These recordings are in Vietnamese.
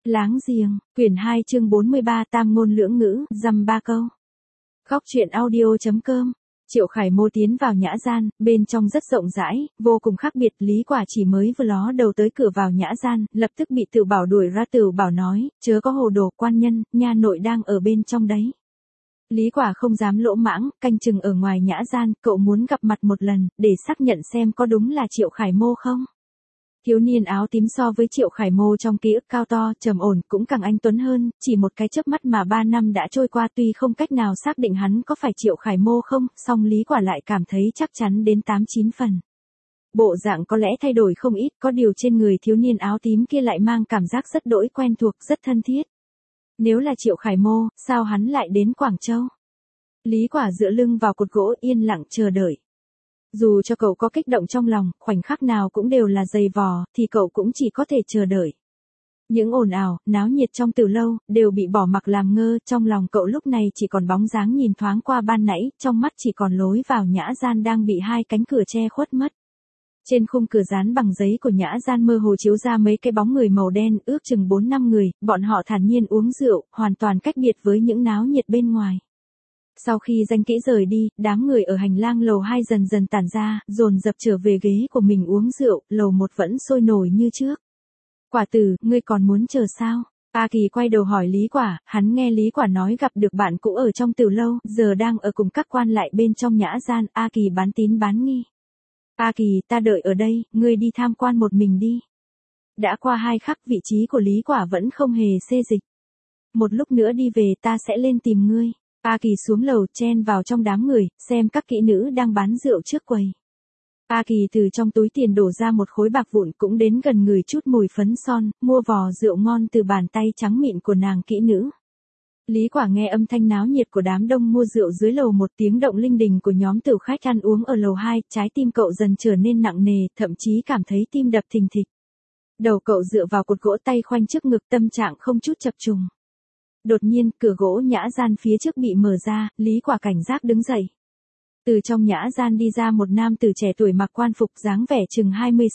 Láng giềng, quyển 2 chương 43 tam ngôn lưỡng ngữ, dăm ba câu. Góc truyện audio.com. Triệu Khải Mô tiến vào nhã gian, bên trong rất rộng rãi, vô cùng khác biệt. Lý Quả chỉ mới vừa ló đầu tới cửa vào nhã gian, lập tức bị Tửu Bảo đuổi ra. Tửu Bảo nói, chớ có hồ đồ, quan nhân, nha nội đang ở bên trong đấy. Lý Quả không dám lỗ mãng, canh chừng ở ngoài nhã gian, cậu muốn gặp mặt một lần, để xác nhận xem có đúng là Triệu Khải Mô không. Thiếu niên áo tím so với Triệu Khải Mô trong ký ức cao to, trầm ổn, cũng càng anh tuấn hơn, chỉ một cái chớp mắt mà 3 năm đã trôi qua, tuy không cách nào xác định hắn có phải Triệu Khải Mô không, song Lý Quả lại cảm thấy chắc chắn đến 8-9 phần. Bộ dạng có lẽ thay đổi không ít, có điều trên người thiếu niên áo tím kia lại mang cảm giác rất đỗi quen thuộc, rất thân thiết. Nếu là Triệu Khải Mô, sao hắn lại đến Quảng Châu? Lý Quả dựa lưng vào cột gỗ yên lặng chờ đợi. Dù cho cậu có kích động trong lòng, khoảnh khắc nào cũng đều là dày vò, thì cậu cũng chỉ có thể chờ đợi. Những ồn ào, náo nhiệt trong từ lâu, đều bị bỏ mặc làm ngơ, trong lòng cậu lúc này chỉ còn bóng dáng nhìn thoáng qua ban nãy, trong mắt chỉ còn lối vào nhã gian đang bị hai cánh cửa che khuất mất. Trên khung cửa dán bằng giấy của nhã gian mơ hồ chiếu ra mấy cái bóng người màu đen, ước chừng 4-5 người, bọn họ thản nhiên uống rượu, hoàn toàn cách biệt với những náo nhiệt bên ngoài. Sau khi danh kỹ rời đi, đám người ở hành lang lầu 2 dần dần tản ra, dồn dập trở về ghế của mình uống rượu, lầu 1 vẫn sôi nổi như trước. Quả Tử, ngươi còn muốn chờ sao? A Kỳ quay đầu hỏi Lý Quả, hắn nghe Lý Quả nói gặp được bạn cũ ở trong tiểu lâu, giờ đang ở cùng các quan lại bên trong nhã gian. A Kỳ bán tín bán nghi. A Kỳ, ta đợi ở đây, ngươi đi tham quan một mình đi. Đã qua 2 khắc, vị trí của Lý Quả vẫn không hề xê dịch. Một lúc nữa đi về ta sẽ lên tìm ngươi. A Kỳ xuống lầu chen vào trong đám người, xem các kỹ nữ đang bán rượu trước quầy. A Kỳ từ trong túi tiền đổ ra một khối bạc vụn, cũng đến gần người chút mùi phấn son, mua vò rượu ngon từ bàn tay trắng mịn của nàng kỹ nữ. Lý Quả nghe âm thanh náo nhiệt của đám đông mua rượu dưới lầu 1, tiếng động linh đình của nhóm tửu khách ăn uống ở lầu 2, trái tim cậu dần trở nên nặng nề, thậm chí cảm thấy tim đập thình thịch. Đầu cậu dựa vào cột gỗ, tay khoanh trước ngực, tâm trạng không chút chập trùng. Đột nhiên, cửa gỗ nhã gian phía trước bị mở ra, Lý Quả cảnh giác đứng dậy. Từ trong nhã gian đi ra một nam tử trẻ tuổi mặc quan phục, dáng vẻ chừng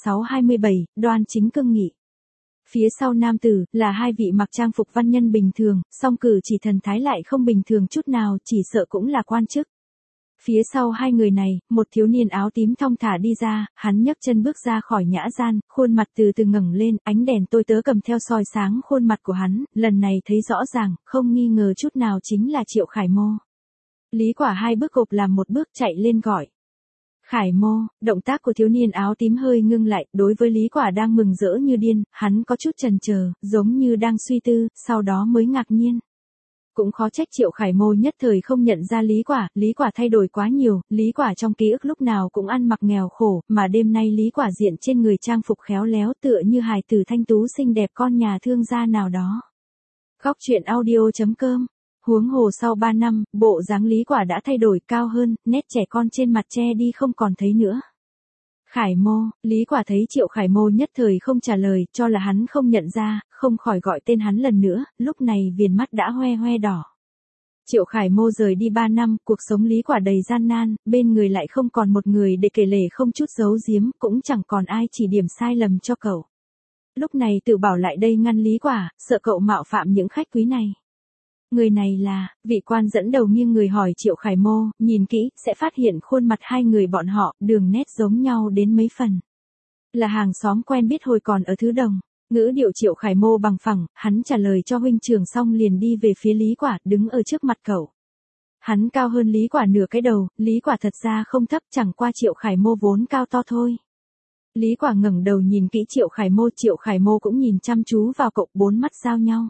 26-27, đoan chính cương nghị. Phía sau nam tử, là 2 vị mặc trang phục văn nhân bình thường, song cử chỉ thần thái lại không bình thường chút nào, chỉ sợ cũng là quan chức. Phía sau 2 người này, một thiếu niên áo tím thong thả đi ra, hắn nhấc chân bước ra khỏi nhã gian, khuôn mặt từ từ ngẩng lên, ánh đèn tôi tớ cầm theo soi sáng khuôn mặt của hắn, lần này thấy rõ ràng, không nghi ngờ chút nào chính là Triệu Khải Mô. Lý Quả 2 bước gộp làm một bước chạy lên gọi. Khải Mô, động tác của thiếu niên áo tím hơi ngưng lại, đối với Lý Quả đang mừng rỡ như điên, hắn có chút chần chờ, giống như đang suy tư, sau đó mới ngạc nhiên. Cũng khó trách Triệu Khải Mô nhất thời không nhận ra Lý Quả thay đổi quá nhiều, Lý Quả trong ký ức lúc nào cũng ăn mặc nghèo khổ, mà đêm nay Lý Quả diện trên người trang phục khéo léo tựa như hài tử thanh tú xinh đẹp con nhà thương gia nào đó. Góc truyện audio.com. Huống hồ sau 3 năm, bộ dáng Lý Quả đã thay đổi, cao hơn, nét trẻ con trên mặt che đi không còn thấy nữa. Khải Mô, Lý Quả thấy Triệu Khải Mô nhất thời không trả lời, cho là hắn không nhận ra, không khỏi gọi tên hắn lần nữa, lúc này viền mắt đã hoe hoe đỏ. Triệu Khải Mô rời đi 3 năm, cuộc sống Lý Quả đầy gian nan, bên người lại không còn một người để kể lể, không chút giấu giếm, cũng chẳng còn ai chỉ điểm sai lầm cho cậu. Lúc này Tửu Bảo lại đây ngăn Lý Quả, sợ cậu mạo phạm những khách quý này. Người này là, vị quan dẫn đầu nghiêng người hỏi Triệu Khải Mô, nhìn kỹ, sẽ phát hiện khuôn mặt 2 người bọn họ, đường nét giống nhau đến mấy phần. Là hàng xóm quen biết hồi còn ở Thứ Đồng. Ngữ điệu Triệu Khải Mô bằng phẳng, hắn trả lời cho huynh trưởng xong liền đi về phía Lý Quả, đứng ở trước mặt cậu. Hắn cao hơn Lý Quả nửa cái đầu, Lý Quả thật ra không thấp, chẳng qua Triệu Khải Mô vốn cao to thôi. Lý Quả ngẩng đầu nhìn kỹ Triệu Khải Mô cũng nhìn chăm chú vào cậu, 4 mắt giao nhau.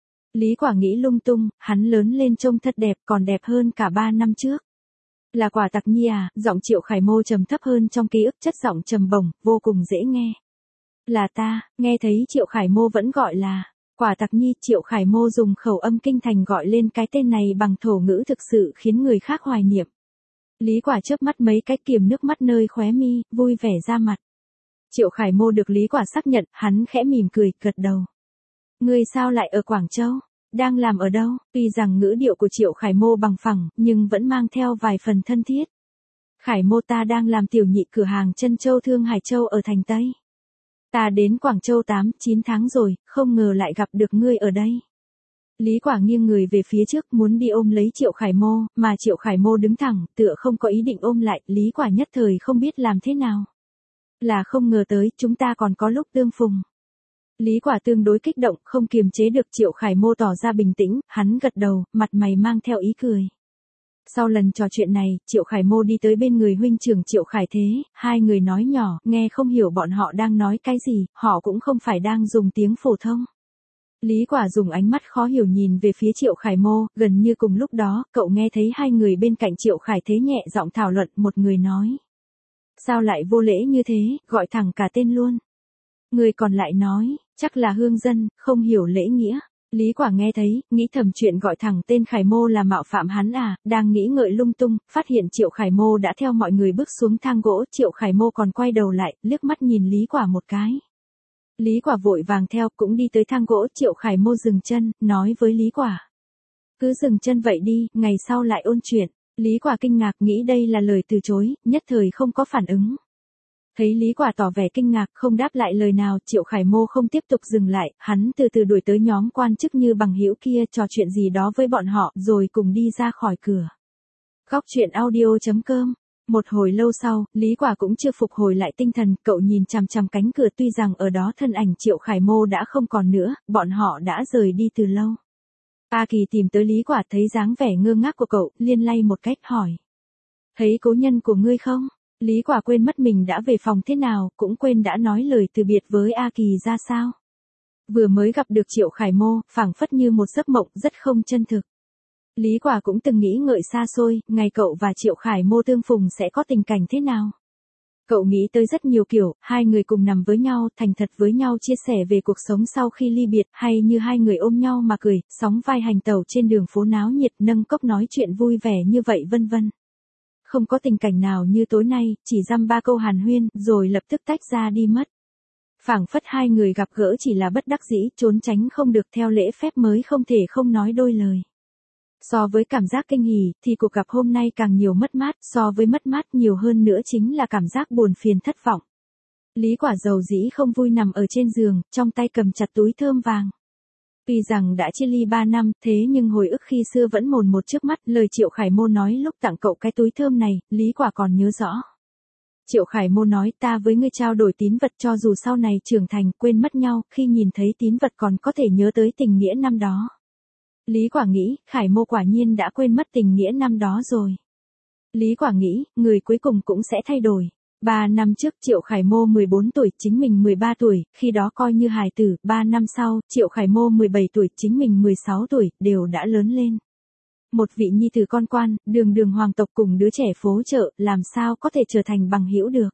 Lý Quả nghĩ lung tung, hắn lớn lên trông thật đẹp, còn đẹp hơn cả 3 năm trước. Là Quả Tặc Nhi à? Giọng Triệu Khải Mô trầm thấp hơn trong ký ức, chất giọng trầm bổng, vô cùng dễ nghe. Là ta, nghe thấy Triệu Khải Mô vẫn gọi là Quả Tặc Nhi, Triệu Khải Mô dùng khẩu âm kinh thành gọi lên cái tên này bằng thổ ngữ thực sự khiến người khác hoài niệm. Lý Quả chớp mắt mấy cái, kiềm nước mắt nơi khóe mi, vui vẻ ra mặt. Triệu Khải Mô được Lý Quả xác nhận, hắn khẽ mỉm cười, gật đầu. Ngươi sao lại ở Quảng Châu? Đang làm ở đâu? Tuy rằng ngữ điệu của Triệu Khải Mô bằng phẳng, nhưng vẫn mang theo vài phần thân thiết. Khải Mô, ta đang làm tiểu nhị cửa hàng Trân Châu Thương Hải Châu ở thành Tây. Ta đến Quảng Châu 8-9 tháng rồi, không ngờ lại gặp được ngươi ở đây. Lý Quả nghiêng người về phía trước muốn đi ôm lấy Triệu Khải Mô, mà Triệu Khải Mô đứng thẳng, tựa không có ý định ôm lại, Lý Quả nhất thời không biết làm thế nào. Là không ngờ tới, chúng ta còn có lúc tương phùng. Lý Quả tương đối kích động, không kiềm chế được. Triệu Khải Mô tỏ ra bình tĩnh, hắn gật đầu, mặt mày mang theo ý cười. Sau lần trò chuyện này, Triệu Khải Mô đi tới bên người huynh trưởng Triệu Khải Thế, hai người nói nhỏ, nghe không hiểu bọn họ đang nói cái gì, họ cũng không phải đang dùng tiếng phổ thông. Lý Quả dùng ánh mắt khó hiểu nhìn về phía Triệu Khải Mô, gần như cùng lúc đó, cậu nghe thấy hai người bên cạnh Triệu Khải Thế nhẹ giọng thảo luận, một người nói. Sao lại vô lễ như thế, gọi thẳng cả tên luôn. Người còn lại nói, chắc là hương dân, không hiểu lễ nghĩa. Lý Quả nghe thấy, nghĩ thầm chuyện gọi thẳng tên Khải Mô là mạo phạm hắn à, đang nghĩ ngợi lung tung, phát hiện Triệu Khải Mô đã theo mọi người bước xuống thang gỗ, Triệu Khải Mô còn quay đầu lại, liếc mắt nhìn Lý Quả một cái. Lý Quả vội vàng theo, cũng đi tới thang gỗ, Triệu Khải Mô dừng chân, nói với Lý Quả. Cứ dừng chân vậy đi, ngày sau lại ôn chuyện. Lý Quả kinh ngạc nghĩ đây là lời từ chối, nhất thời không có phản ứng. Thấy Lý Quả tỏ vẻ kinh ngạc không đáp lại lời nào, Triệu Khải Mô không tiếp tục dừng lại, hắn từ từ đuổi tới nhóm quan chức như bằng hữu kia trò chuyện gì đó với bọn họ rồi cùng đi ra khỏi cửa. Góc truyện audio.com. Một hồi lâu sau, Lý Quả cũng chưa phục hồi lại tinh thần, cậu nhìn chằm chằm cánh cửa tuy rằng ở đó thân ảnh Triệu Khải Mô đã không còn nữa, bọn họ đã rời đi từ lâu. A Kỳ tìm tới Lý Quả thấy dáng vẻ ngơ ngác của cậu, liên lay một cách hỏi. Thấy cố nhân của ngươi không? Lý Quả quên mất mình đã về phòng thế nào, cũng quên đã nói lời từ biệt với A Kỳ ra sao. Vừa mới gặp được Triệu Khải Mô, phảng phất như một giấc mộng rất không chân thực. Lý Quả cũng từng nghĩ ngợi xa xôi, ngày cậu và Triệu Khải Mô tương phùng sẽ có tình cảnh thế nào. Cậu nghĩ tới rất nhiều kiểu, hai người cùng nằm với nhau, thành thật với nhau chia sẻ về cuộc sống sau khi ly biệt, hay như hai người ôm nhau mà cười, sóng vai hành tẩu trên đường phố náo nhiệt, nâng cốc nói chuyện vui vẻ như vậy vân vân. Không có tình cảnh nào như tối nay, chỉ dăm ba câu hàn huyên, rồi lập tức tách ra đi mất. Phảng phất hai người gặp gỡ chỉ là bất đắc dĩ, trốn tránh không được theo lễ phép mới không thể không nói đôi lời. So với cảm giác kinh hỉ, thì cuộc gặp hôm nay càng nhiều mất mát, so với mất mát nhiều hơn nữa chính là cảm giác buồn phiền thất vọng. Lý Quả dầu dĩ không vui nằm ở trên giường, trong tay cầm chặt túi thơm vàng. Tuy rằng đã chia ly 3 năm, thế nhưng hồi ức khi xưa vẫn mồn một trước mắt, lời Triệu Khải Mô nói lúc tặng cậu cái túi thơm này, Lý Quả còn nhớ rõ. Triệu Khải Mô nói ta với ngươi trao đổi tín vật cho dù sau này trưởng thành quên mất nhau, khi nhìn thấy tín vật còn có thể nhớ tới tình nghĩa năm đó. Lý Quả nghĩ, Khải Mô quả nhiên đã quên mất tình nghĩa năm đó rồi. Lý Quả nghĩ, người cuối cùng cũng sẽ thay đổi. 3 năm trước Triệu Khải Mô 14 tuổi, chính mình 13 tuổi, khi đó coi như hài tử, 3 năm sau, Triệu Khải Mô 17 tuổi, chính mình 16 tuổi, đều đã lớn lên. Một vị nhi tử con quan, đường đường hoàng tộc cùng đứa trẻ phố chợ, làm sao có thể trở thành bằng hữu được.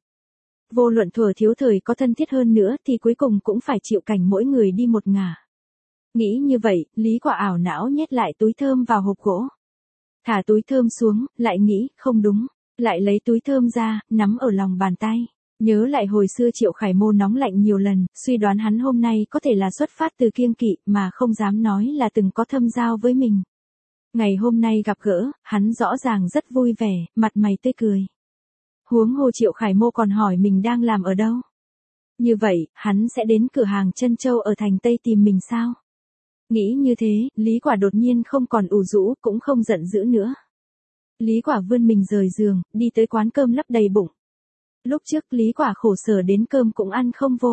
Vô luận thuở thiếu thời có thân thiết hơn nữa thì cuối cùng cũng phải chịu cảnh mỗi người đi một ngả. Nghĩ như vậy, Lý Quả ảo não nhét lại túi thơm vào hộp gỗ. Thả túi thơm xuống, lại nghĩ, không đúng. Lại lấy túi thơm ra, nắm ở lòng bàn tay. Nhớ lại hồi xưa Triệu Khải Mô nóng lạnh nhiều lần, suy đoán hắn hôm nay có thể là xuất phát từ kiêng kỵ mà không dám nói là từng có thâm giao với mình. Ngày hôm nay gặp gỡ, hắn rõ ràng rất vui vẻ, mặt mày tươi cười. Huống hồ Triệu Khải Mô còn hỏi mình đang làm ở đâu. Như vậy, hắn sẽ đến cửa hàng Trân Châu ở thành Tây tìm mình sao? Nghĩ như thế, Lý Quả đột nhiên không còn ủ rũ, cũng không giận dữ nữa. Lý Quả vươn mình rời giường, đi tới quán cơm lấp đầy bụng. Lúc trước Lý Quả khổ sở đến cơm cũng ăn không vô.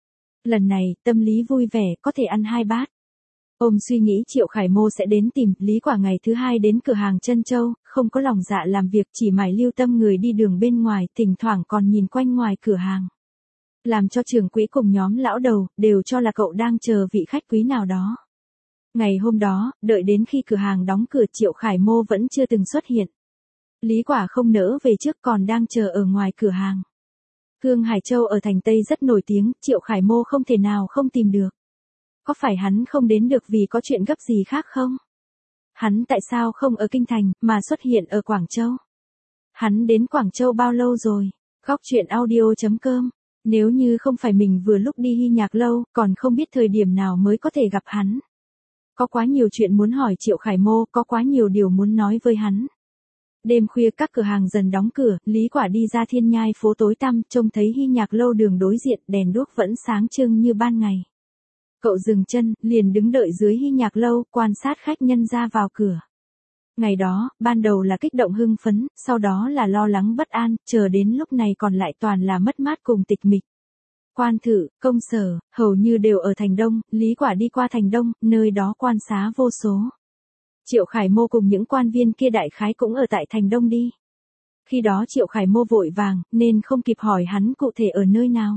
Lần này, tâm lý vui vẻ, có thể ăn 2 bát. Ôm suy nghĩ Triệu Khải Mô sẽ đến tìm, Lý Quả ngày thứ 2 đến cửa hàng Trân Châu, không có lòng dạ làm việc, chỉ mải lưu tâm người đi đường bên ngoài, thỉnh thoảng còn nhìn quanh ngoài cửa hàng. Làm cho trưởng quỹ cùng nhóm lão đầu, đều cho là cậu đang chờ vị khách quý nào đó. Ngày hôm đó, đợi đến khi cửa hàng đóng cửa Triệu Khải Mô vẫn chưa từng xuất hiện. Lý Quả không nỡ về trước còn đang chờ ở ngoài cửa hàng. Hương Hải Châu ở thành Tây rất nổi tiếng, Triệu Khải Mô không thể nào không tìm được. Có phải hắn không đến được vì có chuyện gấp gì khác không? Hắn tại sao không ở Kinh Thành, mà xuất hiện ở Quảng Châu? Hắn đến Quảng Châu bao lâu rồi? Góc truyện audio.com. Nếu như không phải mình vừa lúc đi Hy Nhạc Lâu, còn không biết thời điểm nào mới có thể gặp hắn. Có quá nhiều chuyện muốn hỏi Triệu Khải Mô, có quá nhiều điều muốn nói với hắn. Đêm khuya các cửa hàng dần đóng cửa, Lý Quả đi ra Thiên Nhai phố tối tăm, trông thấy Hy Nhạc lâu đường đối diện, đèn đuốc vẫn sáng trưng như ban ngày. Cậu dừng chân, liền đứng đợi dưới Hy Nhạc lâu, quan sát khách nhân ra vào cửa. Ngày đó, ban đầu là kích động hưng phấn, sau đó là lo lắng bất an, chờ đến lúc này còn lại toàn là mất mát cùng tịch mịch. Quan thự, công sở, hầu như đều ở Thành Đông, Lý Quả đi qua Thành Đông, nơi đó quan xá vô số. Triệu Khải Mô cùng những quan viên kia đại khái cũng ở tại Thành Đông đi. Khi đó Triệu Khải Mô vội vàng, nên không kịp hỏi hắn cụ thể ở nơi nào.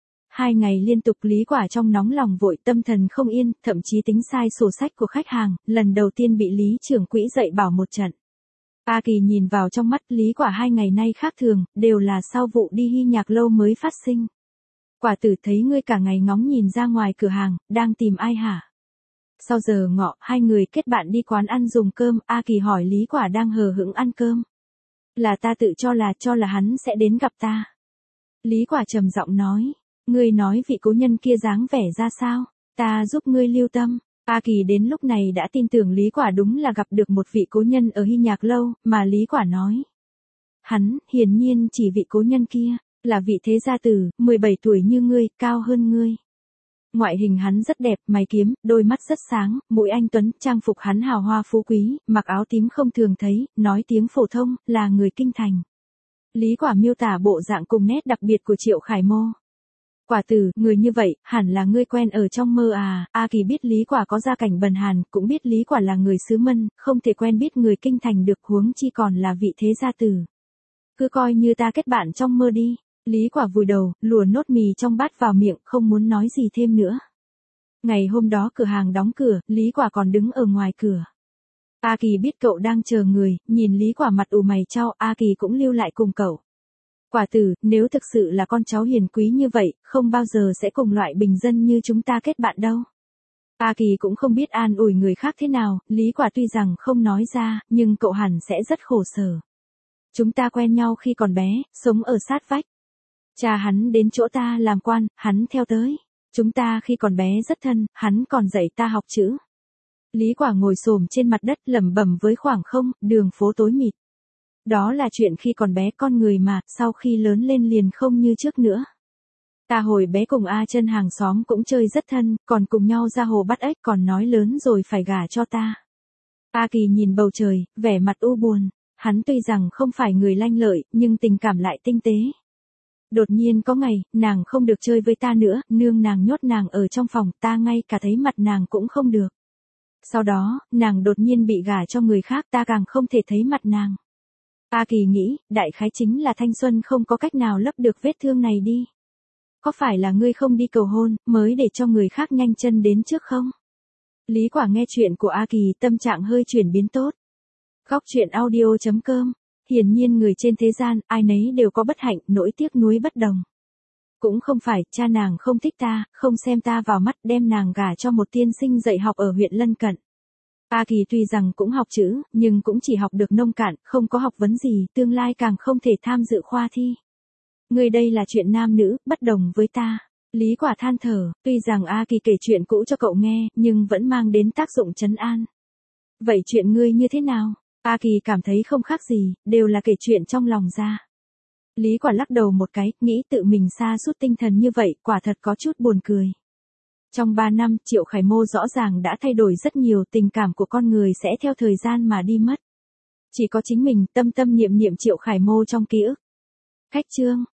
2 ngày liên tục Lý Quả trong nóng lòng vội, tâm thần không yên, thậm chí tính sai sổ sách của khách hàng, lần đầu tiên bị Lý trưởng quỹ dạy bảo một trận. A Kỳ nhìn vào trong mắt Lý Quả 2 ngày nay khác thường, đều là sau vụ đi Hy Nhạc lâu mới phát sinh. Quả tử thấy ngươi cả ngày ngóng nhìn ra ngoài cửa hàng, đang tìm ai hả? Sau giờ ngọ, 2 người kết bạn đi quán ăn dùng cơm, A Kỳ hỏi Lý Quả đang hờ hững ăn cơm. Là ta tự cho là hắn sẽ đến gặp ta. Lý Quả trầm giọng nói, ngươi nói vị cố nhân kia dáng vẻ ra sao, ta giúp ngươi lưu tâm. A Kỳ đến lúc này đã tin tưởng Lý Quả đúng là gặp được một vị cố nhân ở Hy Nhạc lâu, mà Lý Quả nói. Hắn, hiển nhiên chỉ vị cố nhân kia, là vị thế gia tử, 17 tuổi như ngươi, cao hơn ngươi. Ngoại hình hắn rất đẹp, mày kiếm, đôi mắt rất sáng, mũi anh tuấn, trang phục hắn hào hoa phú quý, mặc áo tím không thường thấy, nói tiếng phổ thông, là người kinh thành. Lý Quả miêu tả bộ dạng cùng nét đặc biệt của Triệu Khải Mô. Quả tử, người như vậy, hẳn là ngươi quen ở trong mơ à? A Kỳ biết Lý Quả có gia cảnh bần hàn, cũng biết Lý Quả là người xứ Mân, không thể quen biết người kinh thành được, huống chi còn là vị thế gia tử. Cứ coi như ta kết bạn trong mơ đi. Lý Quả vùi đầu, lùa nốt mì trong bát vào miệng, không muốn nói gì thêm nữa. Ngày hôm đó cửa hàng đóng cửa, Lý Quả còn đứng ở ngoài cửa. A Kỳ biết cậu đang chờ người, nhìn Lý Quả mặt ủ mày chau, A Kỳ cũng lưu lại cùng cậu. Quả tử, nếu thực sự là con cháu hiền quý như vậy, không bao giờ sẽ cùng loại bình dân như chúng ta kết bạn đâu. A Kỳ cũng không biết an ủi người khác thế nào, Lý Quả tuy rằng không nói ra, nhưng cậu hẳn sẽ rất khổ sở. Chúng ta quen nhau khi còn bé, sống ở sát vách. Cha hắn đến chỗ ta làm quan, hắn theo tới. Chúng ta khi còn bé rất thân, hắn còn dạy ta học chữ. Lý Quả ngồi xổm trên mặt đất lẩm bẩm với khoảng không, đường phố tối mịt. Đó là chuyện khi còn bé, con người mà, sau khi lớn lên liền không như trước nữa. Ta hồi bé cùng A Chân hàng xóm cũng chơi rất thân, còn cùng nhau ra hồ bắt ếch, còn nói lớn rồi phải gả cho ta. A Kỳ nhìn bầu trời, vẻ mặt u buồn. Hắn tuy rằng không phải người lanh lợi, nhưng tình cảm lại tinh tế. Đột nhiên có ngày, nàng không được chơi với ta nữa, nương nàng nhốt nàng ở trong phòng, ta ngay cả thấy mặt nàng cũng không được. Sau đó, nàng đột nhiên bị gả cho người khác, ta càng không thể thấy mặt nàng. A Kỳ nghĩ, đại khái chính là thanh xuân không có cách nào lấp được vết thương này đi. Có phải là ngươi không đi cầu hôn, mới để cho người khác nhanh chân đến trước không? Lý Quả nghe chuyện của A Kỳ, tâm trạng hơi chuyển biến tốt. Góc truyện audio.com. Hiển nhiên người trên thế gian, ai nấy đều có bất hạnh, nỗi tiếc nuối bất đồng. Cũng không phải, cha nàng không thích ta, không xem ta vào mắt, đem nàng gả cho một tiên sinh dạy học ở huyện lân cận. A Kỳ tuy rằng cũng học chữ, nhưng cũng chỉ học được nông cạn, không có học vấn gì, tương lai càng không thể tham dự khoa thi. Người đây là chuyện nam nữ, bất đồng với ta. Lý Quả than thở, tuy rằng A Kỳ kể chuyện cũ cho cậu nghe, nhưng vẫn mang đến tác dụng trấn an. Vậy chuyện ngươi như thế nào? A Kỳ cảm thấy không khác gì, đều là kể chuyện trong lòng ra. Lý Quả lắc đầu một cái, nghĩ tự mình sa sút tinh thần như vậy, quả thật có chút buồn cười. Trong 3 năm, Triệu Khải Mô rõ ràng đã thay đổi rất nhiều, tình cảm của con người sẽ theo thời gian mà đi mất. Chỉ có chính mình, tâm tâm niệm niệm Triệu Khải Mô trong ký ức. Khách trương.